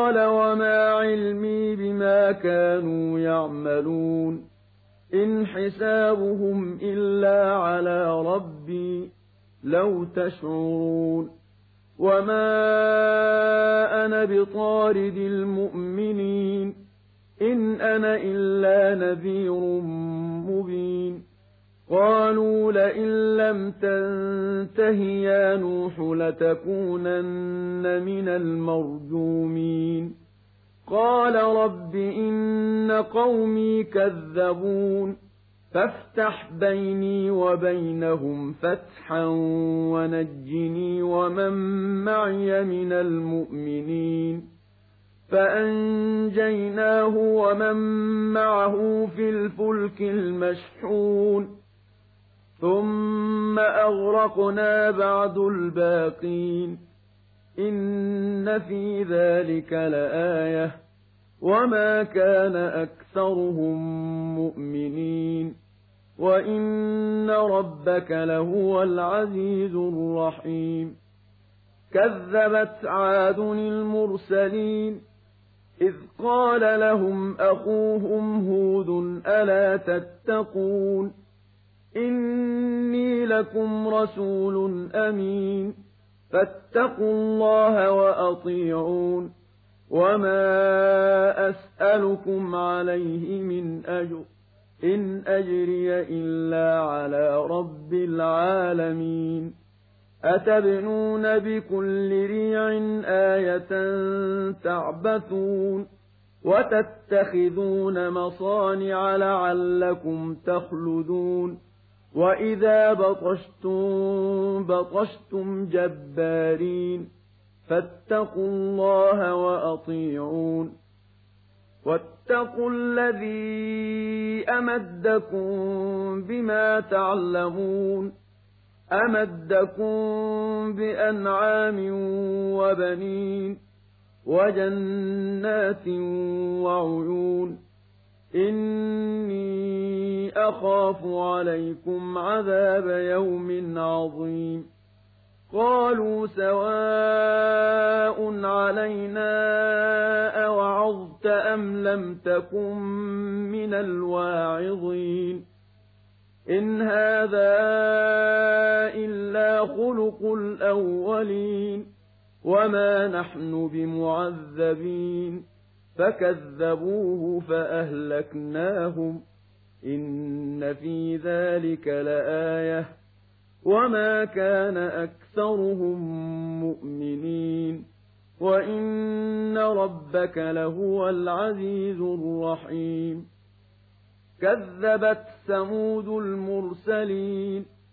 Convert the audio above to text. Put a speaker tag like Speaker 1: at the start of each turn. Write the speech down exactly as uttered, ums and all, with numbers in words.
Speaker 1: قَالَ وَمَا عِلْمِي بِمَا كَانُوا يَعْمَلُونَ إِنْ حِسَابُهُمْ إِلَّا عَلَىٰ رَبِّي لَوْ تَشْعُرُونَ وَمَا أَنَا بِطَارِدِ الْمُؤْمِنِينَ إِنْ أَنَا إِلَّا نَذِيرٌ مُّبِينٌ قَالُوا لَئِن لَّمْ تَنتَهِ يَا نُوحُ لَتَكُونَنَّ مِنَ الْمَرْجُومِينَ قَالَ رَبِّ إِنَّ قَوْمِي كَذَّبُونِ فَافْتَحْ بَيْنِي وَبَيْنَهُمْ فَتْحًا وَنَجِّنِي وَمَن مَّعِيَ مِنَ الْمُؤْمِنِينَ فَأَنجَيْنَاهُ وَمَن مَّعَهُ فِي الْفُلْكِ الْمَشْحُونِ ثُمَّ أَغْرَقْنَا بَعْدُ الْبَاقِينَ إِنَّ فِي ذَلِكَ لَآيَةً وَمَا كَانَ أَكْثَرُهُم مُّؤْمِنِينَ وَإِنَّ رَبَّكَ لَهُوَ الْعَزِيزُ الرَّحِيمُ كَذَّبَتْ عَادٌ الْمُرْسَلِينَ إِذْ قَالَ لَهُمْ أَخُوهُمْ هُودٌ أَلَا تَتَّقُونَ إِنِّي لَكُمْ رَسُولٌ أَمِينٌ فَاتَّقُوا اللَّهَ وَأَطِيعُونِ وَمَا أَسْأَلُكُمْ عَلَيْهِ مِنْ أَجْرٍ إِنْ أَجْرِيَ إِلَّا عَلَىٰ رَبِّ الْعَالَمِينَ أَتَبْنُونَ بِكُلِّ رِيعٍ آيَةً تَعْبَثُونَ وَتَتَّخِذُونَ مَصَانِعَ لَعَلَّكُمْ تَخْلُدُونَ وَإِذَا بَطَشْتُم بَطَشْتُمْ جَبَّارِينَ فَاتَّقُوا اللَّهَ وَأَطِيعُونِ وَاتَّقُوا الَّذِي أَمَدَّكُم بِمَا تَعْلَمُونَ أَمَدَّكُم بِأَنْعَامٍ وَبَنِينَ وَجَنَّاتٍ وَعُيُونٍ إِنِّي أَخَافُ عَلَيْكُمْ عَذَابَ يَوْمٍ عَظِيمٍ قَالُوا سَوَاءٌ عَلَيْنَا أَوَعَظْتَ أَمْ لَمْ تَكُن مِّنَ الْوَاعِظِينَ إِنْ هَٰذَا إِلَّا خُلُقُ الْأَوَّلِينَ وَمَا نَحْنُ بِمُعَذَّبِينَ فَكَذَّبُوهُ فَأَهْلَكْنَاهُمْ إِنَّ فِي ذَلِكَ لَآيَةً وَمَا كَانَ أَكْثَرُهُم مُّؤْمِنِينَ وَإِنَّ رَبَّكَ لَهُوَ الْعَزِيزُ الرَّحِيمُ كَذَّبَتْ ثَمُودُ الْمُرْسَلِينَ